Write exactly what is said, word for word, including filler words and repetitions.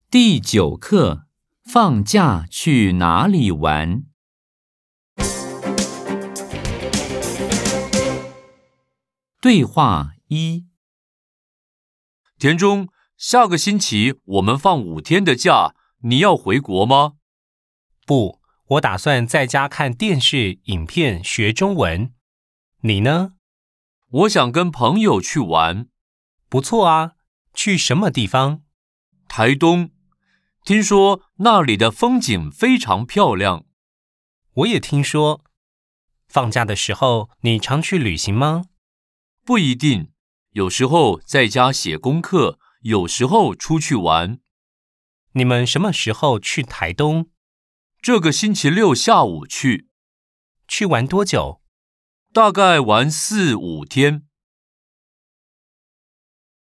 第九课，放假去哪里玩？对话一： 田中，下个星期我们放五天的假，你要回国吗？ 不，我打算在家看电视、影片学中文。你呢？ 我想跟朋友去玩。 不错啊，去什么地方？ 台东，听说那里的风景非常漂亮。 我也听说。放假的时候，你常去旅行吗？ 不一定，有时候在家写功课，有时候出去玩。 你们什么时候去台东？ 这个星期六下午去。 去玩多久？ 大概玩四五天。